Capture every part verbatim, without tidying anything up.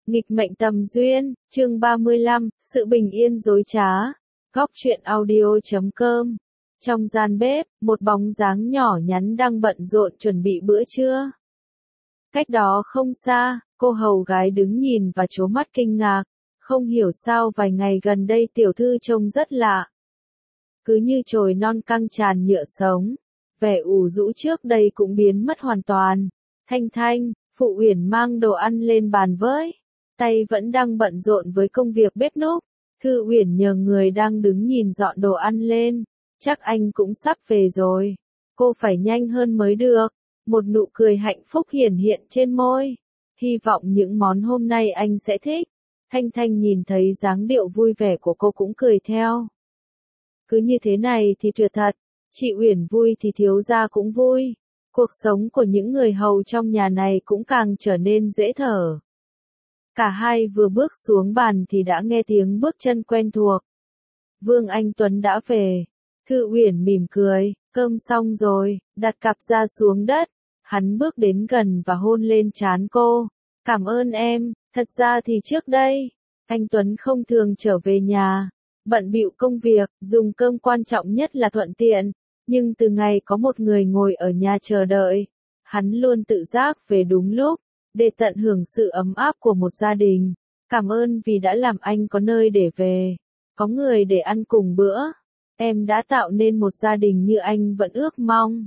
Nghịch mệnh tầm duyên, chương ba mươi lăm, sự bình yên dối trá. Góc truyện audio chấm com. Trong gian bếp, một bóng dáng nhỏ nhắn đang bận rộn chuẩn bị bữa trưa. Cách đó không xa, cô hầu gái đứng nhìn và trố mắt kinh ngạc, không hiểu sao vài ngày gần đây tiểu thư trông rất lạ. Cứ như chồi non căng tràn nhựa sống, vẻ ủ rũ trước đây cũng biến mất hoàn toàn. Thanh Thanh, Phụ Uyển mang đồ ăn lên bàn với. Tay vẫn đang bận rộn với công việc bếp núc. Thư Uyển nhờ người đang đứng nhìn dọn đồ ăn lên. Chắc anh cũng sắp về rồi. Cô phải nhanh hơn mới được. Một nụ cười hạnh phúc hiển hiện trên môi. Hy vọng những món hôm nay anh sẽ thích. Thanh Thanh nhìn thấy dáng điệu vui vẻ của cô cũng cười theo. Cứ như thế này thì tuyệt thật. Chị Uyển vui thì thiếu gia cũng vui. Cuộc sống của những người hầu trong nhà này cũng càng trở nên dễ thở. Cả hai vừa bước xuống bàn thì đã nghe tiếng bước chân quen thuộc. Vương Anh Tuấn đã về. Thư Uyển mỉm cười, cơm xong rồi, đặt cặp ra xuống đất. Hắn bước đến gần và hôn lên trán cô. Cảm ơn em, thật ra thì trước đây, anh Tuấn không thường trở về nhà. Bận bịu công việc, dùng cơm quan trọng nhất là thuận tiện. Nhưng từ ngày có một người ngồi ở nhà chờ đợi, hắn luôn tự giác về đúng lúc, để tận hưởng sự ấm áp của một gia đình. Cảm ơn vì đã làm anh có nơi để về, có người để ăn cùng bữa. Em đã tạo nên một gia đình như anh vẫn ước mong.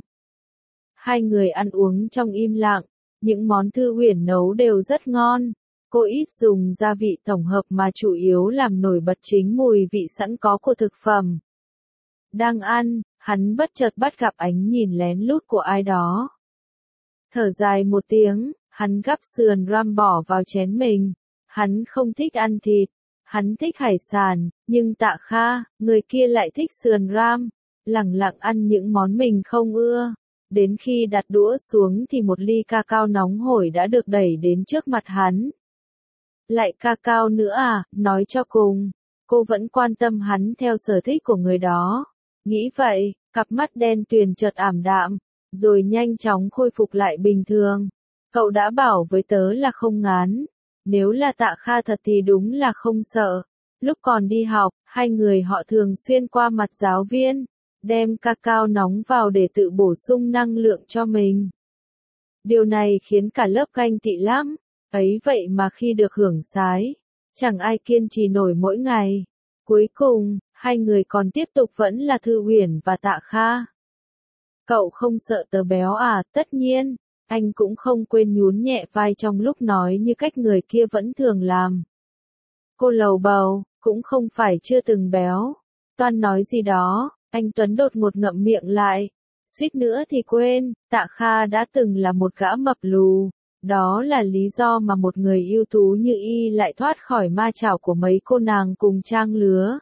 Hai người ăn uống trong im lặng, những món Thư Uyển nấu đều rất ngon. Cô ít dùng gia vị tổng hợp mà chủ yếu làm nổi bật chính mùi vị sẵn có của thực phẩm. Đang ăn, hắn bất chợt bắt gặp ánh nhìn lén lút của ai đó. Thở dài một tiếng, hắn gắp sườn ram bỏ vào chén mình. Hắn không thích ăn thịt, hắn thích hải sản, nhưng Tạ Kha, người kia lại thích sườn ram, lẳng lặng ăn những món mình không ưa. Đến khi đặt đũa xuống thì một ly ca cao nóng hổi đã được đẩy đến trước mặt hắn. Lại ca cao nữa à, nói cho cùng, cô vẫn quan tâm hắn theo sở thích của người đó. Nghĩ vậy, cặp mắt đen tuyền chợt ảm đạm, rồi nhanh chóng khôi phục lại bình thường. Cậu đã bảo với tớ là không ngán. Nếu là Tạ Kha thật thì đúng là không sợ. Lúc còn đi học, hai người họ thường xuyên qua mặt giáo viên, đem cacao nóng vào để tự bổ sung năng lượng cho mình. Điều này khiến cả lớp ganh tị lắm. Ấy vậy mà khi được hưởng sái, chẳng ai kiên trì nổi mỗi ngày. Cuối cùng, hai người còn tiếp tục vẫn là Thư Uyển và Tạ Kha. Cậu không sợ tớ béo à? Tất nhiên, anh cũng không quên nhún nhẹ vai trong lúc nói như cách người kia vẫn thường làm. Cô lầu bầu, cũng không phải chưa từng béo. Toan nói gì đó, anh Tuấn đột ngột ngậm miệng lại. Suýt nữa thì quên, Tạ Kha đã từng là một gã mập lù. Đó là lý do mà một người ưu tú như y lại thoát khỏi ma chảo của mấy cô nàng cùng trang lứa.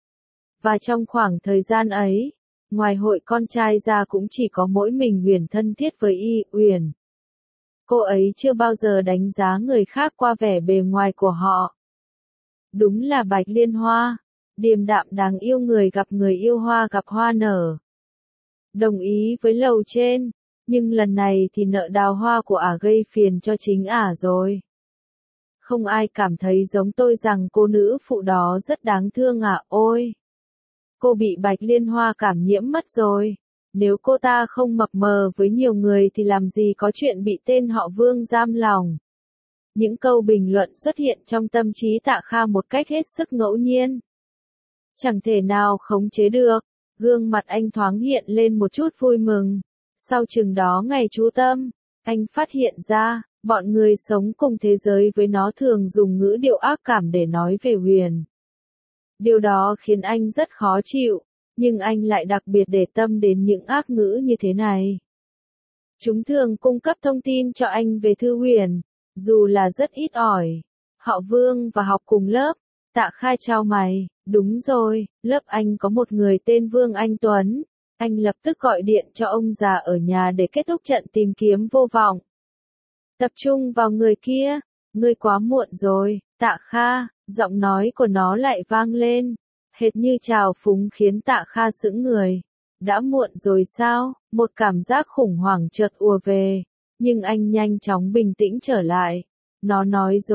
Và trong khoảng thời gian ấy, ngoài hội con trai ra cũng chỉ có mỗi mình Uyển thân thiết với y, Uyển. Cô ấy chưa bao giờ đánh giá người khác qua vẻ bề ngoài của họ. Đúng là bạch liên hoa, điềm đạm đáng yêu, người gặp người yêu hoa gặp hoa nở. Đồng ý với lầu trên, nhưng lần này thì nợ đào hoa của ả gây phiền cho chính ả rồi. Không ai cảm thấy giống tôi rằng cô nữ phụ đó rất đáng thương à? Ôi! Cô bị bạch liên hoa cảm nhiễm mất rồi. Nếu cô ta không mập mờ với nhiều người thì làm gì có chuyện bị tên họ Vương giam lòng. Những câu bình luận xuất hiện trong tâm trí Tạ Kha một cách hết sức ngẫu nhiên. Chẳng thể nào khống chế được, gương mặt anh thoáng hiện lên một chút vui mừng. Sau chừng đó ngày chú tâm, anh phát hiện ra, bọn người sống cùng thế giới với nó thường dùng ngữ điệu ác cảm để nói về Huyền. Điều đó khiến anh rất khó chịu, nhưng anh lại đặc biệt để tâm đến những ác ngữ như thế này. Chúng thường cung cấp thông tin cho anh về Thư Uyển, dù là rất ít ỏi. Họ Vương và học cùng lớp. Tạ Kha chau mày, đúng rồi, lớp anh có một người tên Vương Anh Tuấn. Anh lập tức gọi điện cho ông già ở nhà để kết thúc trận tìm kiếm vô vọng. Tập trung vào người kia, ngươi quá muộn rồi, Tạ Kha, giọng nói của nó lại vang lên, hệt như trào phúng khiến Tạ Kha sững người. Đã muộn rồi sao? Một cảm giác khủng hoảng chợt ùa về, nhưng anh nhanh chóng bình tĩnh trở lại. Nó nói dối,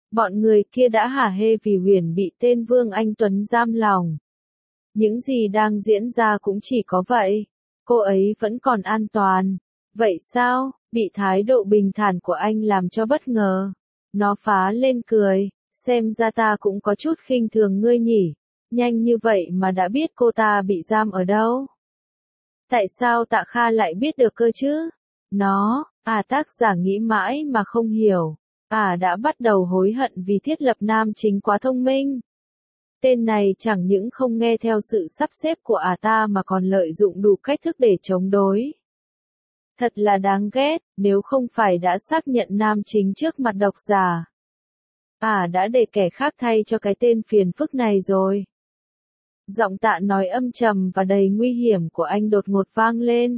Bọn người kia đã hả hê vì Huyền bị tên Vương Anh Tuấn giam lòng. Những gì đang diễn ra cũng chỉ có vậy. Cô ấy vẫn còn an toàn. Vậy sao? Bị thái độ bình thản của anh làm cho bất ngờ. Nó phá lên cười. Xem ra ta cũng có chút khinh thường ngươi nhỉ. Nhanh như vậy mà đã biết cô ta bị giam ở đâu. Tại sao Tạ Kha lại biết được cơ chứ? Nó, à tác giả nghĩ mãi mà không hiểu. À đã bắt đầu hối hận vì thiết lập nam chính quá thông minh. Tên này chẳng những không nghe theo sự sắp xếp của à ta mà còn lợi dụng đủ cách thức để chống đối. Thật là đáng ghét, nếu không phải đã xác nhận nam chính trước mặt độc giả. À đã để kẻ khác thay cho cái tên phiền phức này rồi. Giọng Tạ nói âm trầm và đầy nguy hiểm của anh đột ngột vang lên.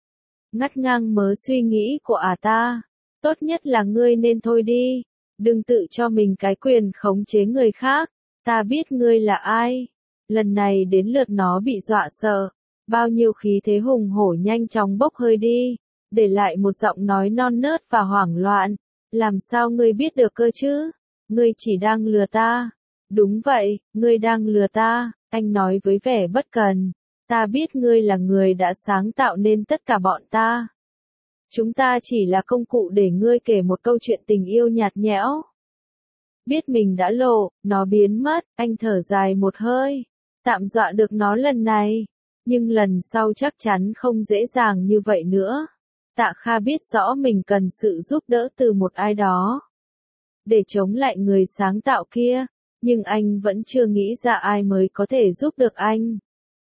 Ngắt ngang mớ suy nghĩ của à ta. Tốt nhất là ngươi nên thôi đi. Đừng tự cho mình cái quyền khống chế người khác. Ta biết ngươi là ai. Lần này đến lượt nó bị dọa sợ. Bao nhiêu khí thế hùng hổ nhanh chóng bốc hơi đi. Để lại một giọng nói non nớt và hoảng loạn. Làm sao ngươi biết được cơ chứ? Ngươi chỉ đang lừa ta. Đúng vậy, ngươi đang lừa ta. Anh nói với vẻ bất cần. Ta biết ngươi là người đã sáng tạo nên tất cả bọn ta. Chúng ta chỉ là công cụ để ngươi kể một câu chuyện tình yêu nhạt nhẽo. Biết mình đã lộ, nó biến mất, anh thở dài một hơi. Tạm dọa được nó lần này. Nhưng lần sau chắc chắn không dễ dàng như vậy nữa. Tạ Kha biết rõ mình cần sự giúp đỡ từ một ai đó. Để chống lại người sáng tạo kia. Nhưng anh vẫn chưa nghĩ ra ai mới có thể giúp được anh.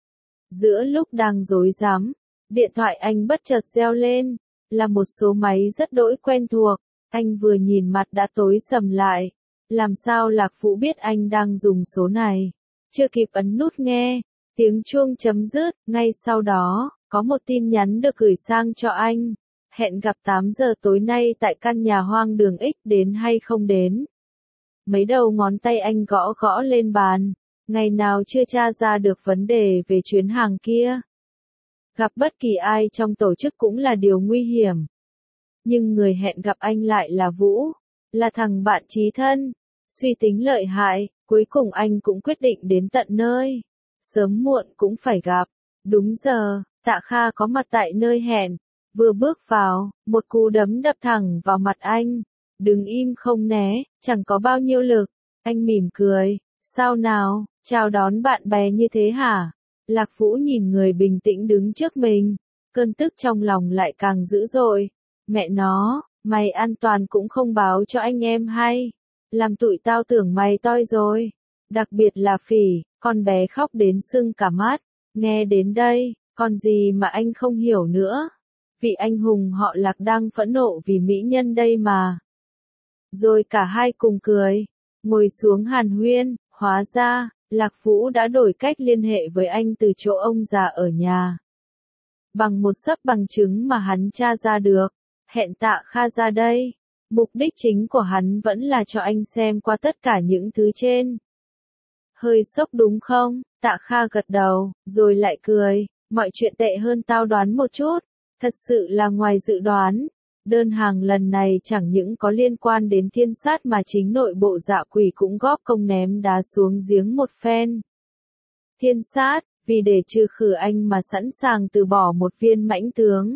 Giữa lúc đang rối rắm, điện thoại anh bất chợt reo lên. Là một số máy rất đỗi quen thuộc. Anh vừa nhìn mặt đã tối sầm lại. Làm sao Lạc Vũ biết anh đang dùng số này? Chưa kịp ấn nút nghe. Tiếng chuông chấm dứt. Ngay sau đó, có một tin nhắn được gửi sang cho anh. Hẹn gặp tám giờ tối nay tại căn nhà hoang đường X, đến hay không đến? Mấy đầu ngón tay anh gõ gõ lên bàn. Ngày nào chưa tra ra được vấn đề về chuyến hàng kia. Gặp bất kỳ ai trong tổ chức cũng là điều nguy hiểm. Nhưng người hẹn gặp anh lại là Vũ. Là thằng bạn chí thân. Suy tính lợi hại, cuối cùng anh cũng quyết định đến tận nơi. Sớm muộn cũng phải gặp. Đúng giờ, Tạ Kha có mặt tại nơi hẹn. Vừa bước vào, một cú đấm đập thẳng vào mặt anh. Đứng im không né, chẳng có bao nhiêu lực. Anh mỉm cười. Sao nào, chào đón bạn bè như thế hả? Lạc Vũ nhìn người bình tĩnh đứng trước mình. Cơn tức trong lòng lại càng dữ dội. Mẹ nó, mày an toàn cũng không báo cho anh em hay. Làm tụi tao tưởng mày toi rồi. Đặc biệt là Phỉ, con bé khóc đến sưng cả mắt. Nghe đến đây, còn gì mà anh không hiểu nữa. Vị anh hùng họ Lạc đang phẫn nộ vì mỹ nhân đây mà. Rồi cả hai cùng cười. Ngồi xuống hàn huyên, hóa ra, Lạc Vũ đã đổi cách liên hệ với anh từ chỗ ông già ở nhà. Bằng một xấp bằng chứng mà hắn tra ra được, hẹn Tạ Kha ra đây. Mục đích chính của hắn vẫn là cho anh xem qua tất cả những thứ trên. Hơi sốc đúng không? Tạ Kha gật đầu, rồi lại cười. Mọi chuyện tệ hơn tao đoán một chút. Thật sự là ngoài dự đoán. Đơn hàng lần này chẳng những có liên quan đến Thiên Sát mà chính nội bộ Dạ Quỷ cũng góp công ném đá xuống giếng một phen. Thiên Sát, vì để trừ khử anh mà sẵn sàng từ bỏ một viên mãnh tướng.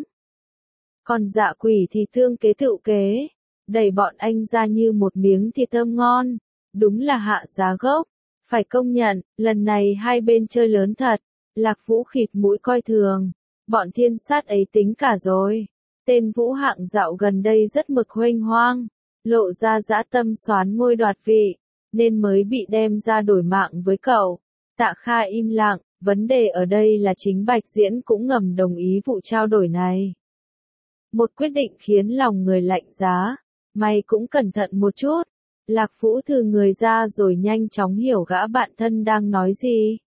Còn Dạ Quỷ thì thương kế tựu kế, đẩy bọn anh ra như một miếng thịt thơm ngon. Đúng là hạ giá gốc. Phải công nhận, lần này hai bên chơi lớn thật. Lạc Vũ khịt mũi coi thường. Bọn Thiên Sát ấy tính cả rồi. Tên Vũ Hạng dạo gần đây rất mực huênh hoang, lộ ra dã tâm soán ngôi đoạt vị, nên mới bị đem ra đổi mạng với cậu. Tạ Kha im lặng, vấn đề ở đây là chính Bạch Diễn cũng ngầm đồng ý vụ trao đổi này. Một quyết định khiến lòng người lạnh giá. Mày cũng cẩn thận một chút. Lạc Vũ thừ người ra rồi nhanh chóng hiểu gã bạn thân đang nói gì.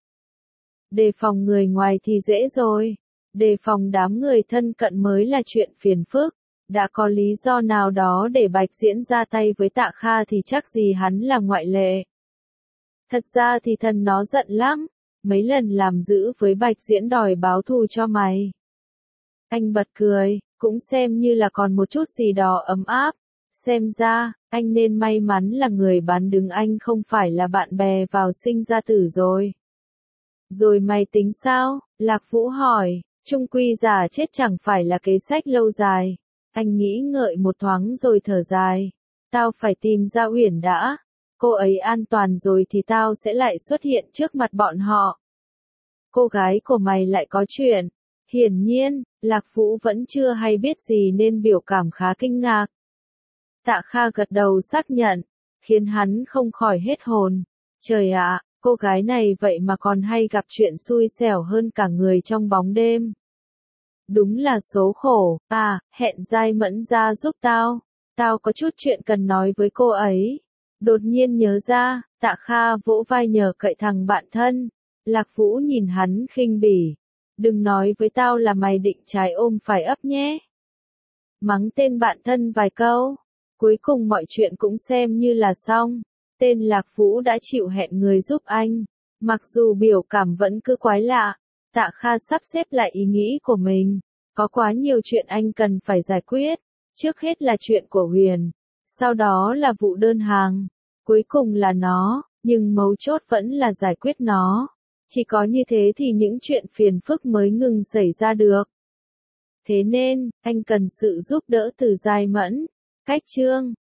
Đề phòng người ngoài thì dễ rồi. Đề phòng đám người thân cận mới là chuyện phiền phức. Đã có lý do nào đó để Bạch Diễn ra tay với Tạ Kha thì chắc gì hắn là ngoại lệ. Thật ra thì thần nó giận lắm. Mấy lần làm dữ với Bạch Diễn đòi báo thù cho mày. Anh bật cười, cũng xem như là còn một chút gì đó ấm áp. xem ra, anh nên may mắn là người bán đứng anh không phải là bạn bè vào sinh ra tử rồi. Rồi mày tính sao? Lạc Vũ hỏi, chung quy giả chết chẳng phải là kế sách lâu dài. Anh nghĩ ngợi một thoáng rồi thở dài. Tao phải tìm ra Uyển đã. Cô ấy an toàn rồi thì tao sẽ lại xuất hiện trước mặt bọn họ. Cô gái của mày lại có chuyện. Hiển nhiên, Lạc Vũ vẫn chưa hay biết gì nên biểu cảm khá kinh ngạc. Tạ Kha gật đầu xác nhận, khiến hắn không khỏi hết hồn. Trời ạ, cô gái này vậy mà còn hay gặp chuyện xui xẻo hơn cả người trong bóng đêm. Đúng là số khổ. À, hẹn Giai Mẫn ra giúp tao. Tao có chút chuyện cần nói với cô ấy. Đột nhiên nhớ ra, Tạ Kha vỗ vai nhờ cậy thằng bạn thân. Lạc Vũ nhìn hắn khinh bỉ. Đừng nói với tao là mày định trái ôm phải ấp nhé. Mắng tên bạn thân vài câu. Cuối cùng mọi chuyện cũng xem như là xong. Tên Lạc Vũ đã chịu hẹn người giúp anh. Mặc dù biểu cảm vẫn cứ quái lạ. Tạ Kha sắp xếp lại ý nghĩ của mình. Có quá nhiều chuyện anh cần phải giải quyết. Trước hết là chuyện của Huyền. Sau đó là vụ đơn hàng. Cuối cùng là nó. Nhưng mấu chốt vẫn là giải quyết nó. Chỉ có như thế thì những chuyện phiền phức mới ngừng xảy ra được. Thế nên, anh cần sự giúp đỡ từ Giai Mẫn. Cách chương